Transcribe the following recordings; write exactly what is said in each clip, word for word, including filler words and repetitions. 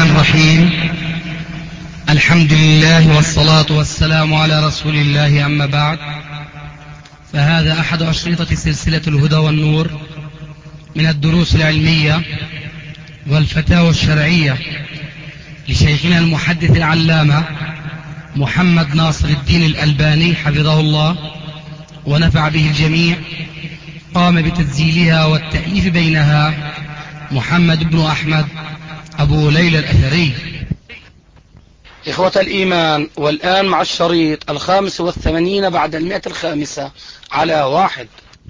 الرحيم. الحمد لله والصلاة والسلام على رسول الله، أما بعد، فهذا أحد أشرطة سلسلة الهدى والنور من الدروس العلمية والفتاوى الشرعية لشيخنا المحدث العلامة محمد ناصر الدين الألباني حفظه الله ونفع به الجميع. قام بتسجيلها والتأليف بينها محمد بن أحمد أبو ليلى الأثري. إخوة الإيمان، والآن مع الشريط الخامس والثمانين بعد المئة الخامسة على واحد.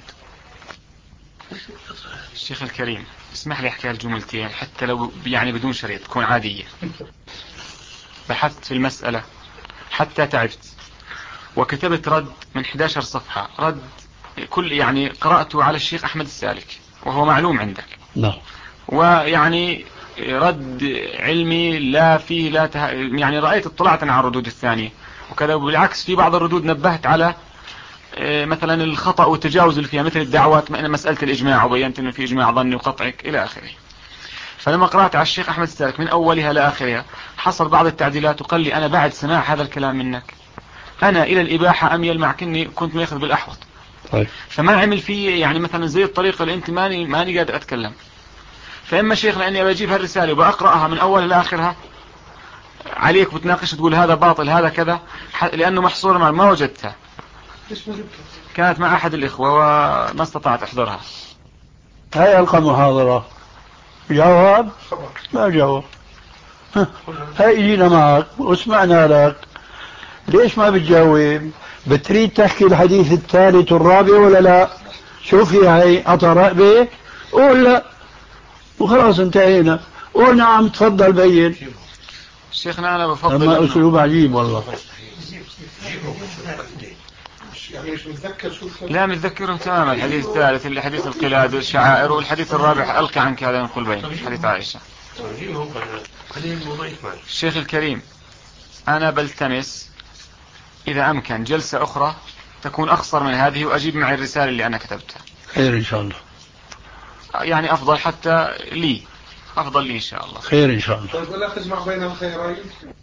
الشيخ الكريم، اسمح لي أحكي الجملتين حتى لو يعني بدون شريط تكون عادية. بحثت في المسألة حتى تعبت وكتبت رد من إحدى عشرة صفحة، رد كل يعني قرأته على الشيخ أحمد السالك وهو معلوم عندك. نعم. ويعني رد علمي لا فيه لا ته... يعني رأيت اطلعت على الردود الثانية وكذا، بالعكس في بعض الردود نبهت على مثلا الخطأ والتجاوز اللي فيها، مثل الدعوات مسألة الإجماع، وبينت أنه في إجماع ظني وقطعك إلى آخره. فلما قرأت على الشيخ أحمد السالك من أولها لآخرها حصل بعض التعديلات، وقال لي أنا بعد سماع هذا الكلام منك أنا إلى الإباحة أميل، مع كني كنت ماخذ بالأحوط. طيب. فما عمل فيه يعني مثلا زي الطريقة اللي أنت ماني ماني قادر أتكلم. فإما شيخ لأني بجيب هالرسالة وبأقرأها من أولها لآخرها عليك بتناقش تقول هذا باطل هذا كذا، لأنه محصورة مع ما وجدتها. كانت مع أحد الإخوة وما استطعت أحضرها. هاي ألقى محاضرة جواب ما جواب. هاي إجينا معك وسمعنا لك، ليش ما بتجاوب؟ بتريد تحكي الحديث الثالث والرابع ولا لا؟ شوفي هاي عطى رقبة قول لا وخلاص انتهينا. قول نعم تفضل بين. شيخنا أنا بفضل أما أسلوب عجيب والله. يعني مش متذكر شو لا متذكرهم تماما. الحديث الثالث اللي حديث القلاد والشعائر، والحديث الرابع ألقى عنك هذا نقول بين حديث عائشة. الشيخ الكريم، أنا بلتمس إذا أمكن جلسة أخرى تكون أخصر من هذه وأجيب معي الرسالة اللي أنا كتبتها. خير إن شاء الله. يعني أفضل حتى لي، أفضل لي إن شاء الله. خير إن شاء الله. طيب ولا تجمع بين الخيرين؟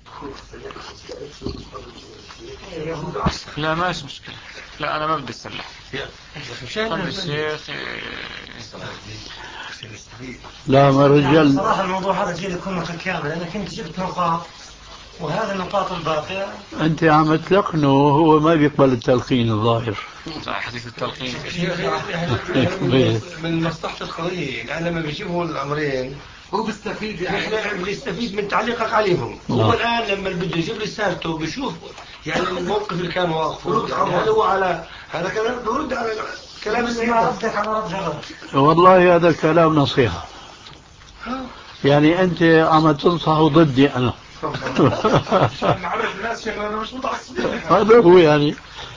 لا ماش مشكلة. لا أنا ما بدي أسلح. خلي الشيخ. لا ما رجال. صراحة الموضوع هذا جيد يكون متكامل، أنا كنت جبت نقاط وهذا النقاط الباقية. أنت عم تلقنه وهو ما بيقبل التلقين الظاهر. حديث التلقين من مصلحة القضية، يعني لما بيجيبوا الأمرين هو بيستفيد، احنا بنستفيد من تعليقك عليهم. هو الآن لما بده يجيب رسالته بيشوف يعني الموقف اللي كان واقفه، يعني هل هو على هذا كلام برد على كلام السياسة. والله هذا الكلام نصيحة، يعني أنت عم تنصح ضدي أنا. عشان نعرف الناس شغلة أنا مش متعصبين. هذا هو يعني.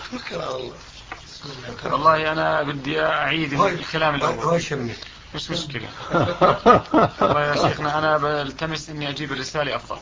والله أنا بدي أعيد الكلام الأول. مش مشكلة. والله يا شيخنا أنا بلتمس إني أجيب الرسالة أفضل.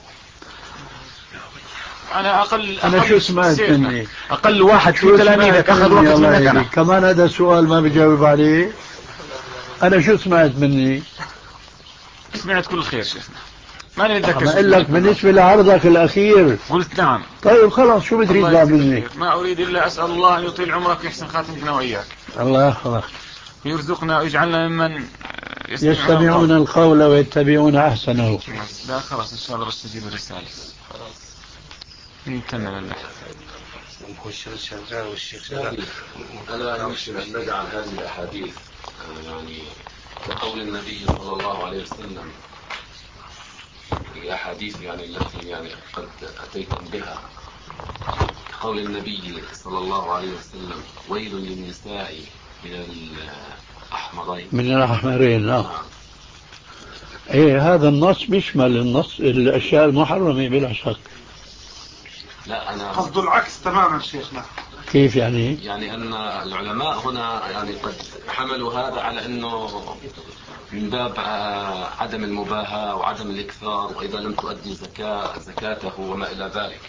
أنا أقل أنا أقل شو سمعت مني؟ أقل واحد في تلاميذك أخذ وقت منك أنا. كمان هذا السؤال ما بجاوب عليه. أنا شو سمعت مني؟ سمعت كل خير شيخنا، ماني متذكر. ما أقول لك بالنسبة لعرضك الأخير قلت نعم. طيب خلاص شو بتريد بعد مني؟ ما أريد إلا أسأل الله أن يطيل عمرك ويحسن خاتمتنا وإياك. الله يحفظك. ويرزقنا ويجعلنا ممن يستمعون القول ويتبعون أحسنه. لا خلاص إن شاء الله بس تجيب الرسالة. خلاص نكمل البحث. والشيخ شغال والشيخ شغال. أنا يمكن أن نجعل هذه الأحاديث يعني كقول النبي صلى الله عليه وسلم، الأحاديث يعني التي يعني قد أتيتم بها، كقول النبي صلى الله عليه وسلم: ويل للنساء من الأحمرين. من الأحمرين لا. إيه هذا النص بيشمل النص الأشياء المحرمة بلا شك. لا أنا قصد العكس تماما شيخنا. كيف يعني؟ يعني أن العلماء هنا يعني قد حملوا هذا على أنه من باب عدم المباهاة وعدم الإكثار، وإذا لم تؤدي زكاة زكاته وما إلى ذلك.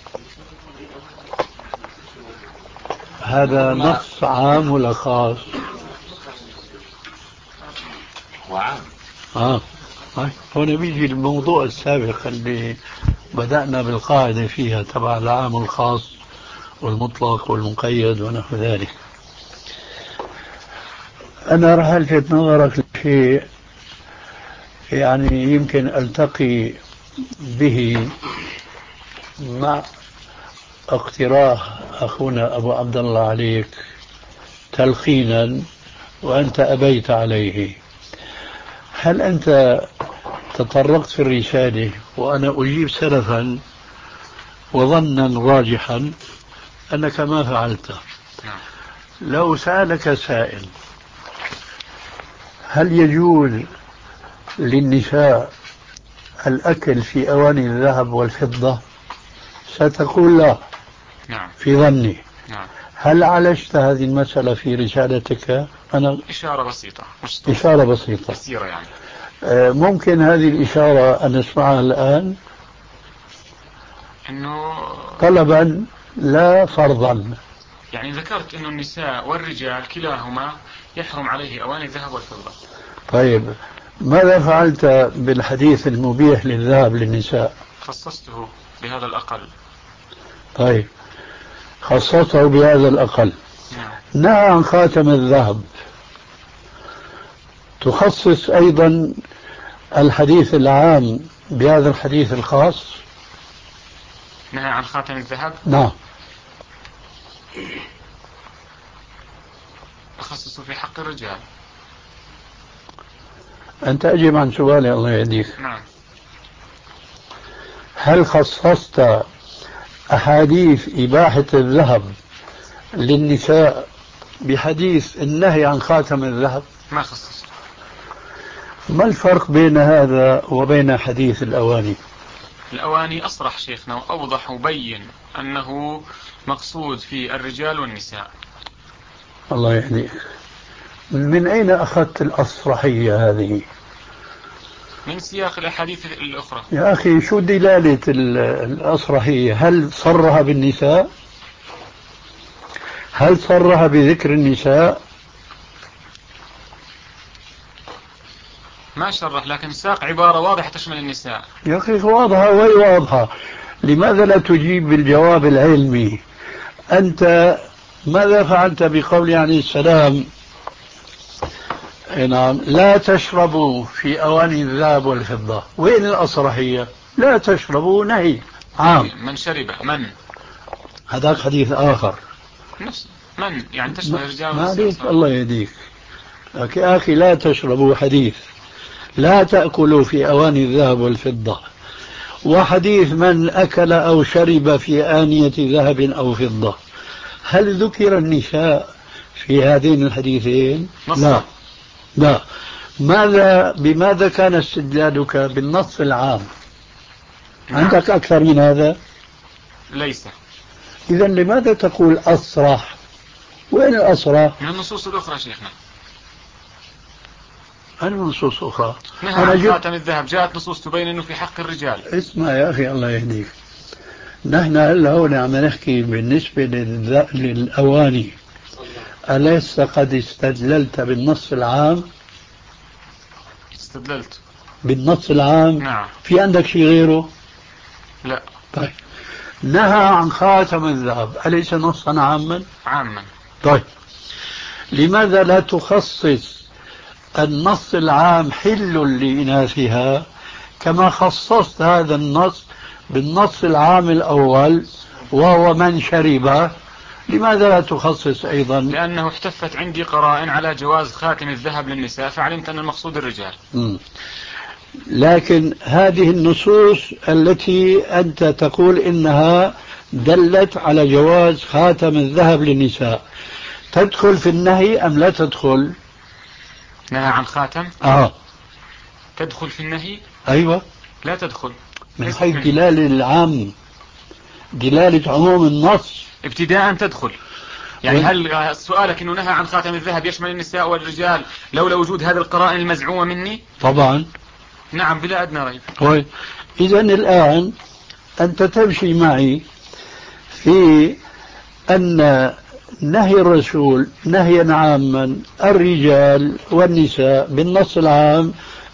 هذا نص عام ولا خاص؟ وعام. آه. هنا بيجي الموضوع السابق اللي بدأنا بالقاعدة فيها تبع العام والخاص والمطلق والمقيد ونحو ذلك. أنا راح ألفت نظرك لشيء يعني يمكن ألتقي به مع اقتراح أخونا أبو عبد الله عليك تلقينا وأنت أبيت عليه. هل أنت تطرقت في الرسالة وأنا أجيب سلفا وظنا راجحا أنك ما فعلت؟ لو سألك سائل هل يجوز للنساء الأكل في أواني الذهب والفضة ستقول لا. نعم. في ظني. نعم. هل عالجت هذه المسألة في رسالتك؟ أنا إشارة بسيطة مش إشارة بسيطة كثيرة يعني. ممكن هذه الإشارة أن نسمعها الآن إنه طلبا لا فرضا. يعني ذكرت إنه النساء والرجال كلاهما يحرم عليه أواني الذهب والفضة. طيب ماذا فعلت بالحديث المبيح للذهب للنساء؟ خصصته بهذا الأقل. طيب خصصته بهذا الأقل. نعم. نهى عن خاتم الذهب، تخصص أيضا الحديث العام بهذا الحديث الخاص؟ نهى عن خاتم الذهب؟ نعم. أخصصه في حق الرجال. أنت أجب عن سؤالي الله يهديك. نعم. هل خصصت أحاديث إباحة الذهب للنساء بحديث النهي عن خاتم الذهب؟ ما خصصت. ما الفرق بين هذا وبين حديث الأواني؟ الأواني أصرح شيخنا وأوضح وبين أنه مقصود في الرجال والنساء. الله يهديك. من أين أخذت الأصرحية هذه؟ من سياق الأحاديث الأخرى. يا أخي شو دلالة الأصرحية؟ هل صرها بالنساء؟ هل صرها بذكر النساء؟ ما شرح، لكن ساق عبارة واضحة تشمل النساء. يا أخي واضحة وهي واضحة، لماذا لا تجيب بالجواب العلمي؟ أنت ماذا فعلت بقول عليه السلام نعم لا تشربوا في أواني الذهب والفضة؟ وين الأصرحية؟ لا تشربوا نهي عام. من شرب من هذاك حديث آخر نفس من يعني تشمل الرجال ما عليك الله يهديك. يا أخي لا تشربوا حديث لا تأكلوا في أواني الذهب والفضة، وحديث من أكل أو شرب في آنية ذهب أو فضة. هل ذكر النساء في هذين الحديثين؟ لا لا. ماذا بماذا كان استدلالك بالنص العام؟ نعم. عندك أكثر من هذا؟ ليس. إذا لماذا تقول أصرح؟ وين الأصرح؟ من النصوص الأخرى شيخنا. هل نصوص أخرى؟ نهى عن خاتم الذهب جاءت نصوص تبين أنه في حق الرجال. اسمع يا أخي الله يهديك، نحن هلا هون عم نحكي بالنسبة للأواني، أليس قد استدللت بالنص العام؟ استدللت بالنص العام؟ نعم. في عندك شيء غيره؟ لا. طيب نهى عن خاتم الذهب أليس نصا عاما؟ عاما. طيب لماذا لا تخصص النص العام حل لإناثها كما خصصت هذا النص بالنص العام الأول وهو من شرب؟ لماذا لا تخصص أيضا؟ لأنه احتفت عندي قرائن على جواز خاتم الذهب للنساء فعلمت أن المقصود الرجال. م. لكن هذه النصوص التي أنت تقول إنها دلت على جواز خاتم الذهب للنساء تدخل في النهي أم لا تدخل؟ نهى عن خاتم؟ آه. تدخل في النهي؟ أيوة. لا تدخل من حيث دلالة العام، دلالة عموم النص ابتداء تدخل. يعني هل سؤالك انه نهى عن خاتم الذهب يشمل النساء والرجال لولا وجود هذه القرائن المزعومة مني؟ طبعا. نعم بلا أدنى ريب. طيب إذا الآن أنت تمشي معي في أن نهي الرسول نهيا عاما الرجال والنساء بالنص العام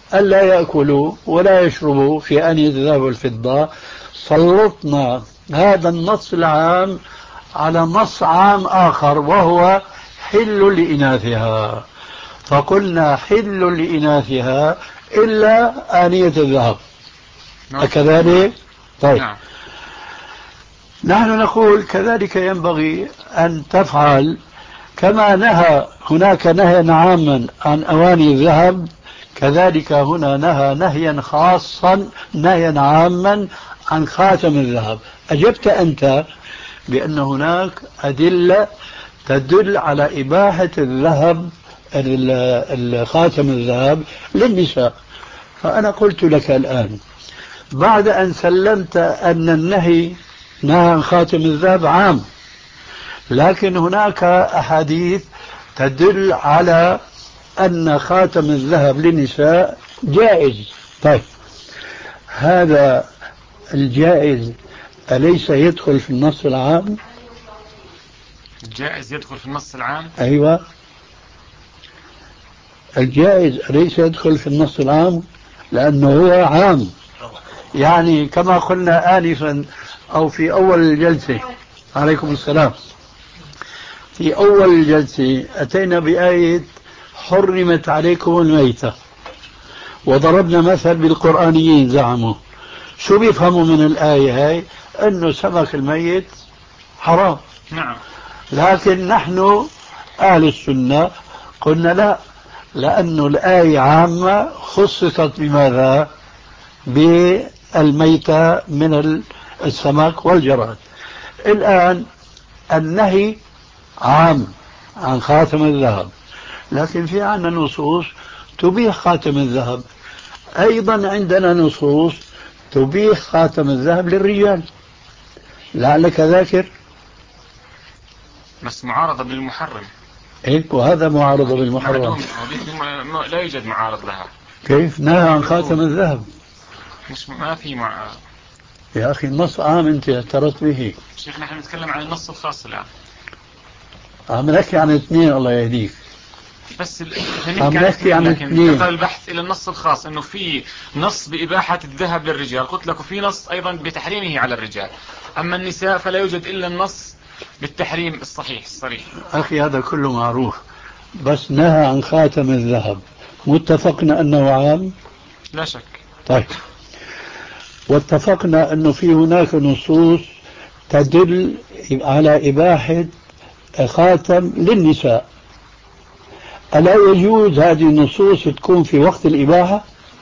ألا يأكلوا ولا يشربوا في آنية الذهب والفضة، سلطنا هذا النص العام على نص عام آخر وهو حل لإناثها، فقلنا حل لإناثها إلا آنية الذهب. أكذلك؟ طيب نعم. نحن نقول كذلك ينبغي أن تفعل كما نهى هناك نهيا عاما عن أواني الذهب، كذلك هنا نهى نهيا خاصا نهيا عاما عن خاتم الذهب. أجبت أنت بأن هناك أدلة تدل على إباحة الذهب الخاتم الذهب للنساء، فأنا قلت لك الآن بعد أن سلمت أن النهي نهى عن خاتم الذهب عام، لكن هناك أحاديث تدل على أن خاتم الذهب للنساء جائز. طيب هذا الجائز أليس يدخل في النص العام؟ الجائز يدخل في النص العام؟ أيوة، الجائز أليس يدخل في النص العام لأنه هو عام. يعني كما قلنا آنفا أو في أول الجلسة، عليكم السلام، في أول الجلسة أتينا بآية حرمت عليكم الميتة، وضربنا مثل بالقرآنيين زعموا شو بيفهموا من الآية هاي؟ أنه سمك الميت حرام. نعم. لكن نحن أهل السنة قلنا لا، لأن الآية عامة خصصت بماذا؟ بالميتة من السمك والجراد. الآن النهي عام عن خاتم الذهب، لكن في عندنا نصوص تبيح خاتم الذهب، أيضا عندنا نصوص تبيح خاتم الذهب للرجال، لعلك ذاكر. بس معارضة بالمحرم. إيه؟ وهذا معارضة بالمحرم، لا يوجد معارض لها. كيف نهى عن خاتم الذهب؟ مش ما في مع... يا أخي النص عام أنت اعترضت به. شيخ نحن نتكلم عن النص الخاص الآن. عم نحكي عن اثنين الله يهديك. بس عم نحكي عن اثنين. انتقل البحث إلى النص الخاص إنه في نص بإباحة الذهب للرجال، قلت لك وفي نص أيضا بتحريمه على الرجال. أما النساء فلا يوجد إلا النص بالتحريم الصحيح الصريح. أخي هذا كله معروف، بس نهى عن خاتم الذهب متفقنا أنه عام؟ لا شك. طيب، واتفقنا أنه في هناك نصوص تدل على إباحة خاتم للنساء، ألا يجوز هذه النصوص تكون في وقت الإباحة؟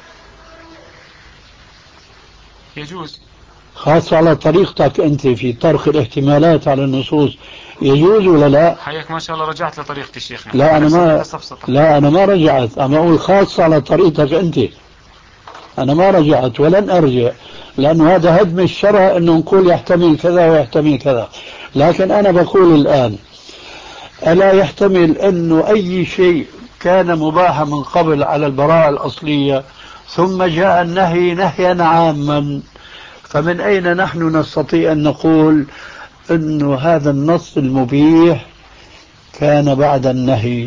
يجوز، خاصة على طريقتك أنت في طرح الاحتمالات على النصوص، يجوز ولا لا؟ حياك ما شاء الله رجعت لطريقتي شيخنا. لا أنا ما لا أنا ما رجعت، أنا أقول خاصة على طريقتك أنت، أنا ما رجعت ولن أرجع، لأنه هذا هدم الشرع أنه نقول يحتمل كذا ويحتمل كذا. لكن أنا بقول الآن ألا يحتمل أنه أي شيء كان مباحا من قبل على البراءة الأصلية ثم جاء النهي نهيا عاما، فمن أين نحن نستطيع أن نقول أنه هذا النص المبيح كان بعد النهي؟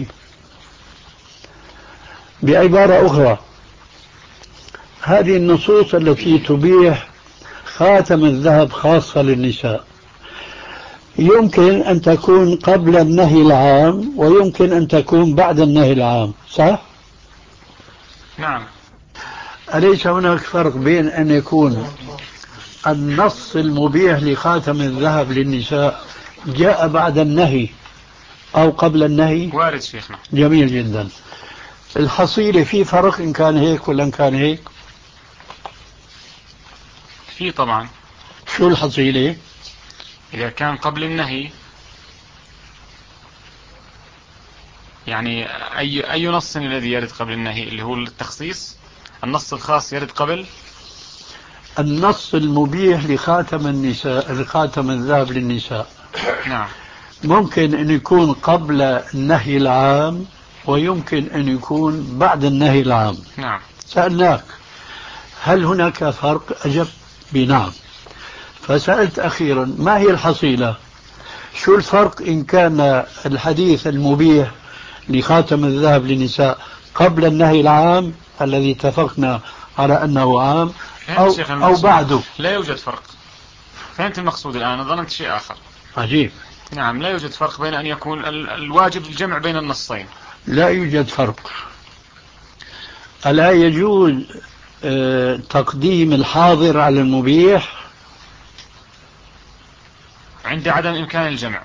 بعبارة أخرى، هذه النصوص التي تبيح خاتم الذهب خاصة للنساء يمكن أن تكون قبل النهي العام ويمكن أن تكون بعد النهي العام، صح؟ نعم. أليس هناك فرق بين أن يكون النص المبيح لخاتم الذهب للنساء جاء بعد النهي أو قبل النهي؟ وارد شيخنا. جميل جدا. الحصيلة في فرق إن كان هيك ولا إن كان هيك؟ في طبعا. شو الحصيلة؟ إذا كان قبل النهي يعني أي أي نص الذي يرد قبل النهي اللي هو التخصيص، النص الخاص يرد قبل النص المبيح لخاتم النساء، لخاتم الذهب للنساء. نعم. ممكن أن يكون قبل النهي العام ويمكن أن يكون بعد النهي العام. نعم. سألناك هل هناك فرق؟ أجبت بنعم. فسألت أخيرا ما هي الحصيلة؟ شو الفرق إن كان الحديث المبيح لخاتم الذهب للنساء قبل النهي العام الذي اتفقنا على أنه عام أو, شيخ أو بعده؟ لا يوجد فرق. فهمت المقصود الآن، ظننت شيء آخر. عجيب. نعم، لا يوجد فرق بين أن يكون الواجب الجمع بين النصين. لا يوجد فرق. ألا يجوز اه تقديم الحاضر على المبيح عند عدم إمكان الجمع؟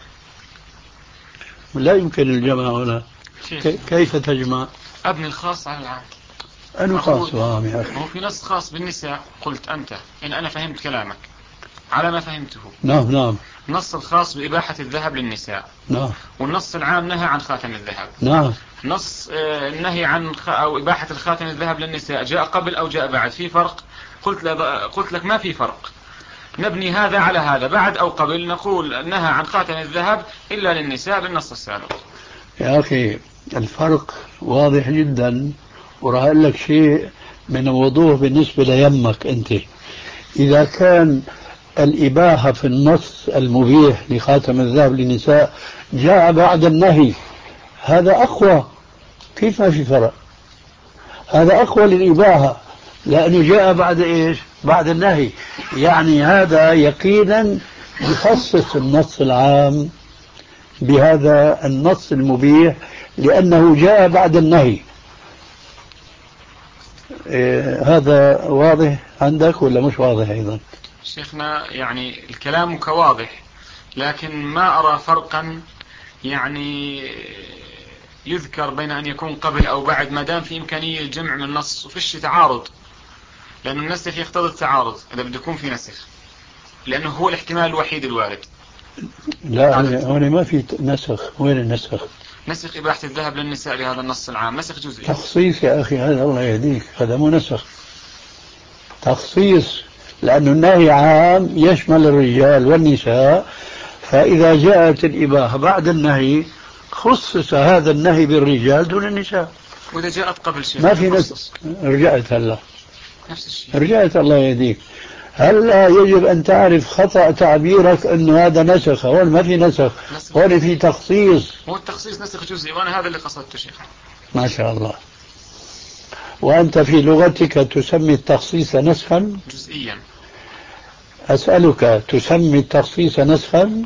لا يمكن الجمع هنا. كيف تجمع؟ أبني الخاص على العام. أنا خاص وعام يا أخي. هو في نص خاص بالنساء قلت أنت إن أنا فهمت كلامك على ما فهمته. نعم نعم. النص الخاص بإباحة الذهب للنساء. نعم. والنص العام نهى عن خاتم الذهب. نعم. نص النهي عن خ... أو إباحة الخاتم الذهب للنساء جاء قبل أو جاء بعد؟ في فرق؟ قلت, ل... قلت لك ما في فرق. نبني هذا على هذا، بعد أو قبل نقول نهى عن خاتم الذهب إلا للنساء بالنص السابق. يا أخي الفرق واضح جدا، وراح أقول لك شيء من الوضوح بالنسبة ليمك أنت. إذا كان الإباحة في النص المبيح لخاتم الذهب للنساء جاء بعد النهي، هذا أقوى. كيف ما في فرق؟ هذا أقوى للإباحة لأنه جاء بعد إيش؟ بعد النهي. يعني هذا يقينا يخصص النص العام بهذا النص المبيح لأنه جاء بعد النهي. إيه هذا واضح عندك ولا مش واضح أيضا؟ شيخنا يعني الكلام كواضح، لكن ما أرى فرقا يعني يذكر بين أن يكون قبل أو بعد، ما دام في إمكانية الجمع من النص وفيش تعارض، لأن النسخ يقتضي التعارض إذا بده يكون في نسخ، لأنه هو الاحتمال الوحيد الوارد. لا هنا ما في نسخ. وين النسخ؟ نسخ إباحة الذهب للنساء لهذا النص العام، نسخ جزئي. تخصيص يا أخي هذا، الله يهديك، هذا مو نسخ، تخصيص، لأن النهي عام يشمل الرجال والنساء، فإذا جاءت الإباحة بعد النهي خصص هذا النهي بالرجال دون النساء. وإذا جاءت قبل شيء ما في نسخ. رجعت هلا نفس الشيء. رجعت الله يهديك. هلا يجب أن تعرف خطأ تعبيرك أنه هذا نسخ. هون ما في نسخ، هون في تخصيص. هو التخصيص نسخ جزئي، وأنا هذا اللي قصدته شيخ. ما شاء الله. وأنت في لغتك تسمي التخصيص نسخا جزئيا. أسألك، تسمي التخصيص نسخا؟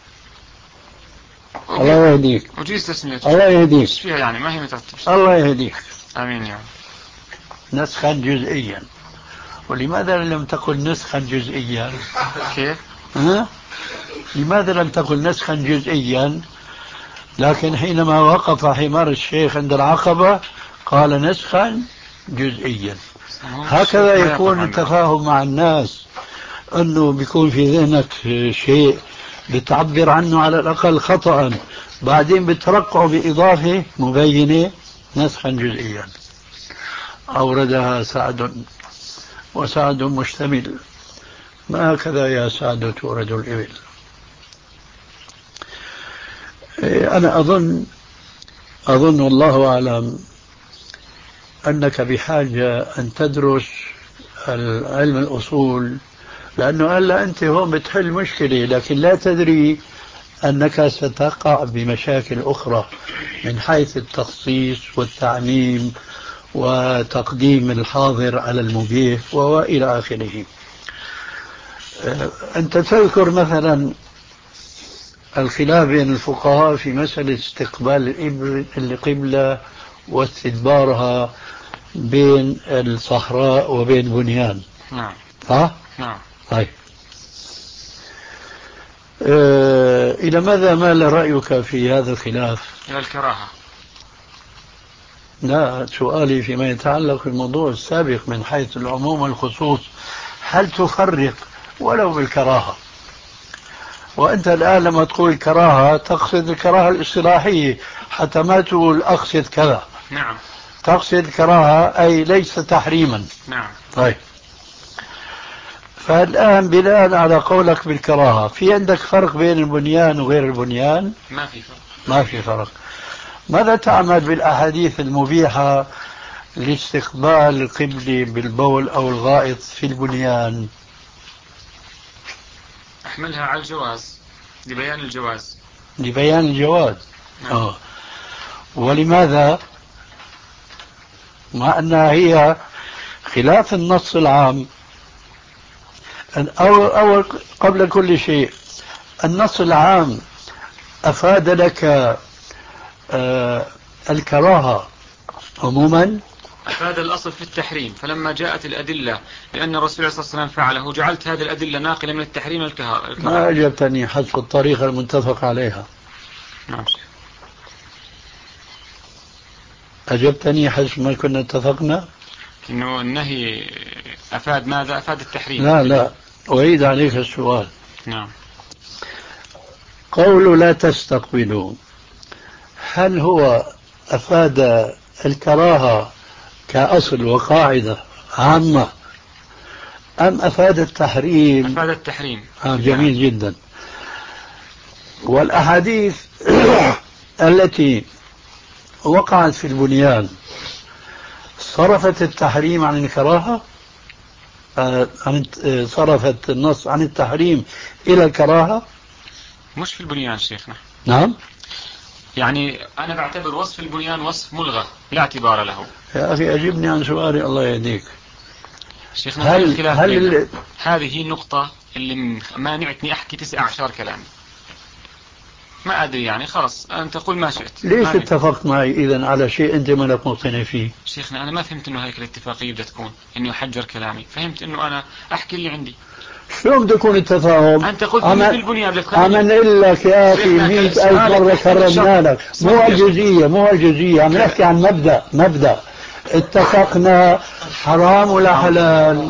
الله يهديك. وجيز تسميته. الله يهديك. فيها يعني ما هي مترتبة. الله يهديك. آمين يا رب. نسخا جزئيا. ولماذا لم تقل نسخا جزئيا؟ كيف؟ ها؟ لماذا لم تقل نسخا جزئيا؟ لكن حينما وقف حمار الشيخ عند العقبة قال نسخا جزئيا. هكذا يكون التفاهم مع الناس، أنه بيكون في ذهنك شيء بتعبر عنه على الأقل خطأ، بعدين بترقعه بإضافة مبينة نسخا جزئيا. أوردها سعد، وسعد مشتمل، ما هكذا يا سعد تورد الإبل. أنا أظن أظن والله أعلم أنك بحاجة أن تدرس علم الأصول، لأنه قال أنت هون بتحل مشكلة لكن لا تدري أنك ستقع بمشاكل أخرى من حيث التخصيص والتعميم وتقديم الحاضر على المبيح وإلى آخره. أنت تذكر مثلا الخلاف بين الفقهاء في مسألة استقبال القبلة واستدبارها بين الصحراء وبين بنيان. نعم. ها؟ نعم. طيب. أه إلى ماذا مال رأيك في هذا الخلاف؟ إلى الكراهة. لا، سؤالي فيما يتعلق بالموضوع السابق من حيث العموم والخصوص، هل تفرق ولو بالكراهة؟ وأنت الآن لما تقول الكراهة تقصد الكراهة الاصطلاحية، حتى ما تقول أقصد كذا. نعم. تقصد الكراهة أي ليس تحريما. نعم. طيب، فالآن بناء على قولك بالكراهة، في عندك فرق بين البنيان وغير البنيان؟ ما في فرق. ما في فرق. ماذا تعمل بالأحاديث المبيحة لاستقبال القبلة بالبول أو الغائط في البنيان؟ أحملها على الجواز، لبيان الجواز. لبيان الجواز. نعم. أوه. ولماذا؟ مع أنها هي خلاف النص العام. أو, أو قبل كل شيء، النص العام أفاد لك آه الكراهة عموما؟ أفاد الأصل في التحريم، فلما جاءت الأدلة لأن الرسول صلى الله عليه وسلم فعله جعلت هذه الأدلة ناقلة من التحريم الكراهة. ما أجبتني حسب الطريقة المتفق عليها. نعم. أجبتني حسب ما كنا اتفقنا إنه النهي أفاد ماذا؟ أفاد التحريم. لا لا أعيد عليك السؤال. نعم. قول لا تستقبلوا، هل هو أفاد الكراهة كأصل وقاعدة عامة أم أفاد التحريم؟ أفاد التحريم. آه جميل جدا. والأحاديث التي وقعت في البنيان صرفت التحريم عن الكراهة، آه صرفت النص عن التحريم إلى الكراهة؟ مش في البنيان شيخنا. نعم. يعني أنا بعتبر وصف البنيان وصف ملغى لا اعتبار له. يا أخي أجبني عن سؤالي الله يهديك. شيخنا هل, الخلاف هل هذه النقطة اللي مانعتني أحكي تسع عشر كلام؟ ما أدري يعني خلاص أنت قل ما شئت. ليش اتفقت معي إذن على شيء أنت ما لك مقتنع فيه؟ شيخنا أنا ما فهمت إنه هيك الاتفاقية بدها تكون إنه يحجر كلامي، فهمت إنه أنا أحكي اللي عندي. شلون بده يكون التفاهم؟ أنت قلت أنا في البنيان بدك أمن لك يا أخي مئة ألف مرة كررنا لك، مو الجزئية مو الجزئية، عم نحكي عن مبدأ. مبدأ اتفقنا حرام ولا حلال؟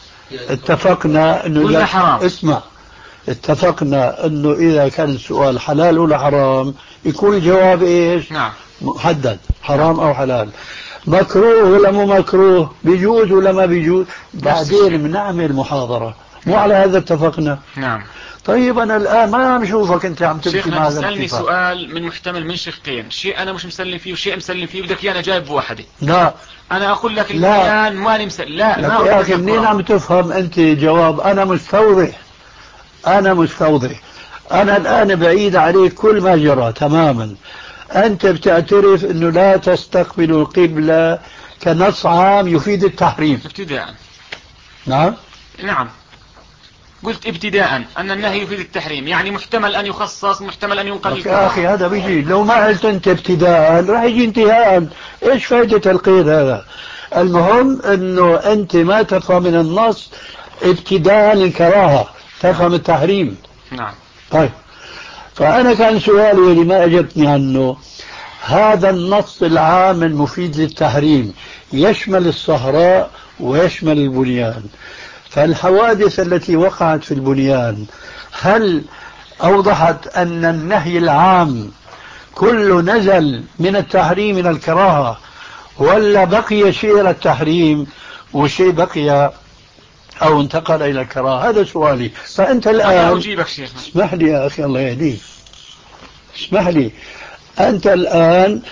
اتفقنا إنه حرام. اسمع، اتفقنا انه اذا كان السؤال حلال ولا حرام يكون الجواب ايش؟ نعم. محدد، حرام او حلال. مكروه ولا مو مكروه، بيجوز ولا ما بيجوز، بعدين بنعمل محاضرة. مو على هذا اتفقنا؟ نعم. طيب انا الان ما عم شوفك انت عم تمشي مع هذا تسألني سؤال من محتمل من شقين، شيء انا مش مسلم فيه وشيء مسلم فيه، بدك انا جايب بوحدة. لا انا اقول لك الان ماني مسلم. لا لا يا اخي منين عم تفهم انت جواب؟ انا مستوضح، أنا مستوضح. أنا الآن بعيد عليك كل ما جرى تماما. أنت بتعترف أنه لا تستقبل القبلة كنص عام يفيد التحريم ابتداء. نعم. نعم قلت ابتداء أن النهي يفيد التحريم، يعني محتمل أن يخصص، محتمل أن ينقل. يا أخي هذا بيجي، لو ما قلت أنت ابتداء راح يجي انتهاء. إيش فائدة القيد هذا؟ المهم أنه أنت ما تفهم من النص ابتداء الكراهة، تفهم التحريم. نعم. طيب فأنا كان سؤالي اللي ما أجبتني عنه، هذا النص العام المفيد للتحريم يشمل الصحراء ويشمل البنيان، فالحوادث التي وقعت في البنيان هل أوضحت أن النهي العام كله نزل من التحريم إلى الكراهة، ولا بقي شيء إلى التحريم وشيء بقي أو انتقل إلى الكراهة؟ هذا سؤالي. فأنت الآن أجيبك شيخنا. اسمح لي يا أخي الله يهديك، اسمح لي. أنت الآن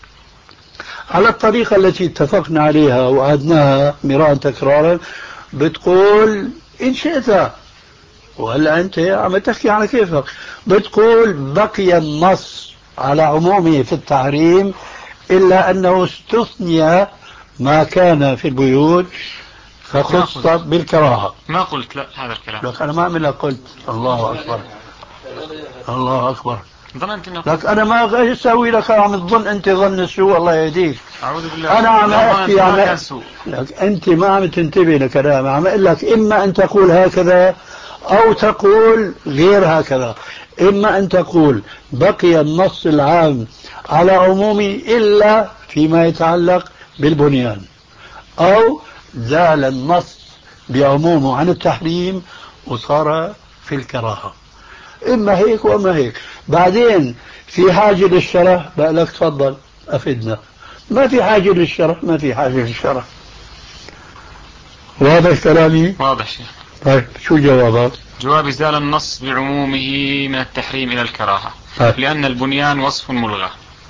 على الطريقة التي اتفقنا عليها وعدناها مرارا تكرارا بتقول إن شئت، وهلا أنت عم تحكي على كيفك، بتقول بقي النص على عمومه في التحريم إلا أنه استثني ما كان في البيوت فخص بالكراهة. ما قلت لا هذا الكلام. لك أنا ما عمل قلت. الله أكبر الله أكبر. ظننت إنه لك أنا ما أسوي لك، عم تظن أنت ظن السوء الله يهديك. أعوذ بالله. أنا عم أحكي عم لك أنت ما عم تنتبه لكلامي، عم أقول لك إما أن تقول هكذا أو تقول غير هكذا. إما أن تقول بقي النص العام على عمومي إلا فيما يتعلق بالبنيان، أو زال النص بعمومه عن التحريم وصار في الكراهة. إما هيك وإما هيك. بعدين في حاجة للشرح بقى لك تفضل أفدنا، ما في حاجة للشرح ما في حاجة للشرح. واضح كلامي؟ واضح شيخ. طيب شو جوابك؟ جوابي زال النص بعمومه من التحريم إلى الكراهة. طيب. لأن البنيان وصف ملغى.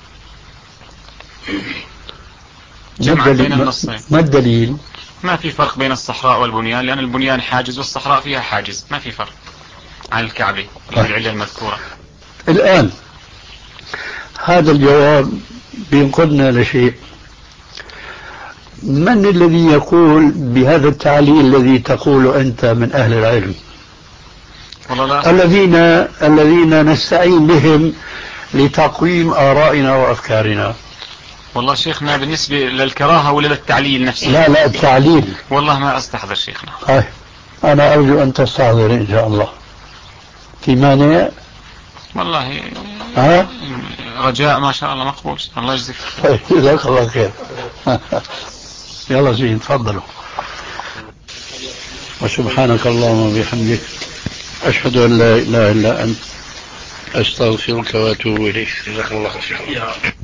جمع بين النصين. ما الدليل؟ ما في فرق بين الصحراء والبنيان، لأن البنيان حاجز والصحراء فيها حاجز، ما في فرق عن الكعبة العلة المذكورة. الآن هذا الجواب بينقلنا لشيء. من الذي يقول بهذا التعليل الذي تقول أنت من أهل العلم؟ والله الذين الذين نستعين بهم لتقويم آرائنا وأفكارنا. والله شيخنا بالنسبة للكراهة ولا للتعليل نفسه؟ لا لا التعليل. والله ما أستحضر شيخنا. أي أنا أرجو أن تستحضر إن شاء الله. في مانع؟ والله ها؟ رجاء ما شاء الله مقبول. الله يجزيك. طيب جزاك الله خير. يلا زين تفضلوا. وسبحانك اللهم وبحمدك أشهد أن لا إله إلا أنت أستغفرك وأتوب إليك. جزاك الله خير.